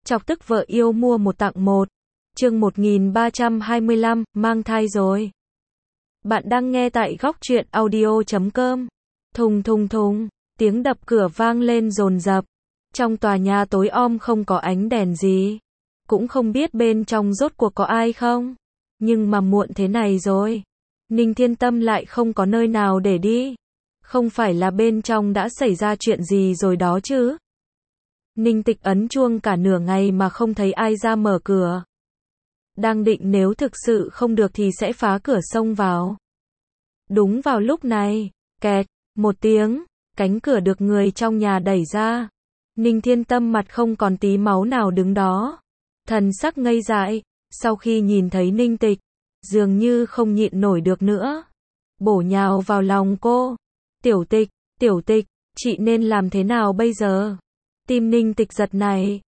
Chọc tức vợ yêu mua một tặng một. Chương 1325, mang thai rồi. Bạn đang nghe tại góc truyện audio.com. Thùng thùng thùng, tiếng đập cửa vang lên dồn dập. Trong tòa nhà tối om không có ánh đèn gì. Cũng không biết bên trong rốt cuộc có ai không. Nhưng mà muộn thế này rồi. Ninh Thiên Tâm lại không có nơi nào để đi. Không phải là bên trong đã xảy ra chuyện gì rồi đó chứ. Ninh Tịch ấn chuông cả nửa ngày mà không thấy ai ra mở cửa. Đang định nếu thực sự không được thì sẽ phá cửa xông vào. Đúng vào lúc này, kẹt, một tiếng, cánh cửa được người trong nhà đẩy ra. Ninh Thiên Tâm mặt không còn tí máu nào đứng đó. Thần sắc ngây dại, sau khi nhìn thấy Ninh Tịch, dường như không nhịn nổi được nữa. Bổ nhào vào lòng cô. Tiểu Tịch, chị nên làm thế nào bây giờ? Tim Ninh Tịch giật này.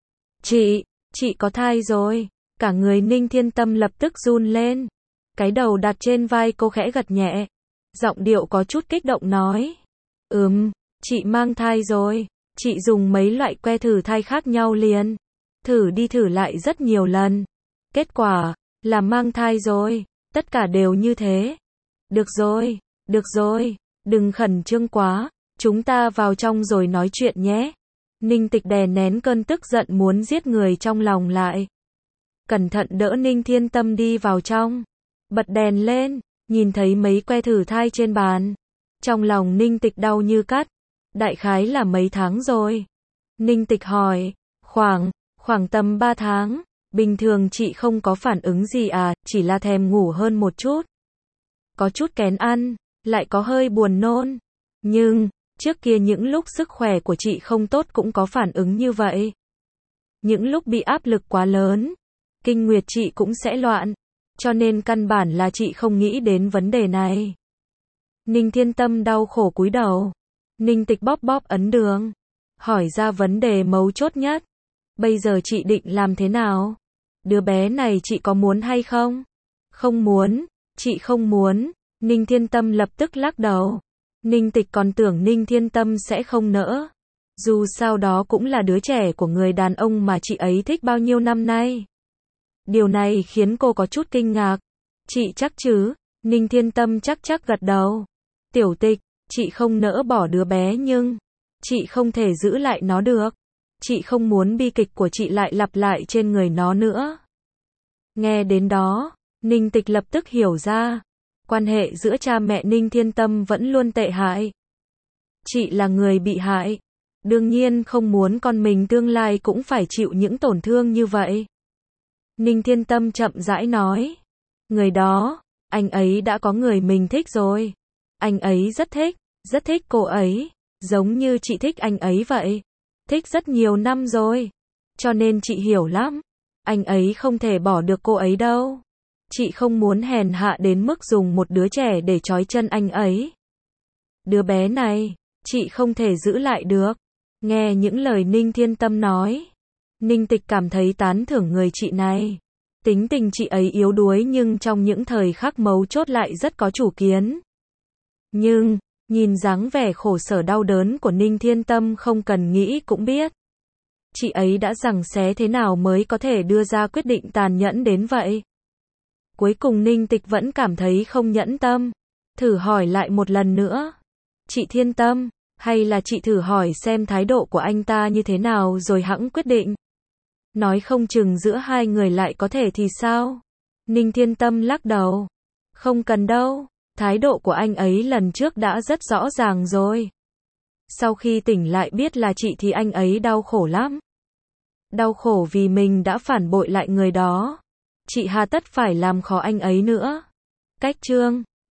Chị có thai rồi. Cả người Ninh Thiên Tâm lập tức run lên. Cái đầu đặt trên vai cô khẽ gật nhẹ. Giọng điệu có chút kích động nói. Chị mang thai rồi. Chị dùng mấy loại que thử thai khác nhau liền. Thử đi thử lại rất nhiều lần. Kết quả là mang thai rồi. Tất cả đều như thế. Được rồi. Đừng khẩn trương quá. Chúng ta vào trong rồi nói chuyện nhé. Ninh Tịch đè nén cơn tức giận muốn giết người trong lòng lại. Cẩn thận đỡ Ninh Thiên Tâm đi vào trong. Bật đèn lên, nhìn thấy mấy que thử thai trên bàn. Trong lòng Ninh Tịch đau như cắt. Đại khái là mấy tháng rồi. Ninh Tịch hỏi, khoảng tầm 3 tháng. Bình thường chị không có phản ứng gì à, chỉ là thèm ngủ hơn một chút. Có chút kén ăn, lại có hơi buồn nôn. Nhưng, trước kia những lúc sức khỏe của chị không tốt cũng có phản ứng như vậy. Những lúc bị áp lực quá lớn, kinh nguyệt chị cũng sẽ loạn. Cho nên căn bản là chị không nghĩ đến vấn đề này. Ninh Thiên Tâm đau khổ cúi đầu. Ninh Tịch bóp ấn đường. Hỏi ra vấn đề mấu chốt nhất. Bây giờ chị định làm thế nào? Đứa bé này chị có muốn hay không? Không muốn, chị không muốn. Ninh Thiên Tâm lập tức lắc đầu. Ninh Tịch còn tưởng Ninh Thiên Tâm sẽ không nỡ. Dù sao đó cũng là đứa trẻ của người đàn ông mà chị ấy thích bao nhiêu năm nay. Điều này khiến cô có chút kinh ngạc. Chị chắc chứ? Ninh Thiên Tâm chắc gật đầu. Tiểu Tịch, chị không nỡ bỏ đứa bé nhưng chị không thể giữ lại nó được. Chị không muốn bi kịch của chị lại lặp lại trên người nó nữa. Nghe đến đó, Ninh Tịch lập tức hiểu ra. Quan hệ giữa cha mẹ Ninh Thiên Tâm vẫn luôn tệ hại. Chị là người bị hại. Đương nhiên không muốn con mình tương lai cũng phải chịu những tổn thương như vậy. Ninh Thiên Tâm chậm rãi nói. Người đó, anh ấy đã có người mình thích rồi. Anh ấy rất thích cô ấy. Giống như chị thích anh ấy vậy. Thích rất nhiều năm rồi. Cho nên chị hiểu lắm. Anh ấy không thể bỏ được cô ấy đâu. Chị không muốn hèn hạ đến mức dùng một đứa trẻ để trói chân anh ấy. Đứa bé này, chị không thể giữ lại được. Nghe những lời Ninh Thiên Tâm nói. Ninh Tịch cảm thấy tán thưởng người chị này. Tính tình chị ấy yếu đuối nhưng trong những thời khắc mấu chốt lại rất có chủ kiến. Nhưng, nhìn dáng vẻ khổ sở đau đớn của Ninh Thiên Tâm không cần nghĩ cũng biết. Chị ấy đã giằng xé thế nào mới có thể đưa ra quyết định tàn nhẫn đến vậy. Cuối cùng Ninh Tịch vẫn cảm thấy không nhẫn tâm. Thử hỏi lại một lần nữa. Chị Thiên Tâm, hay là chị thử hỏi xem thái độ của anh ta như thế nào rồi hẵng quyết định. Nói không chừng giữa hai người lại có thể thì sao? Ninh Thiên Tâm lắc đầu. Không cần đâu, thái độ của anh ấy lần trước đã rất rõ ràng rồi. Sau khi tỉnh lại biết là chị thì anh ấy đau khổ lắm. Đau khổ vì mình đã phản bội lại người đó. Chị hà tất phải làm khó anh ấy nữa. Cách chương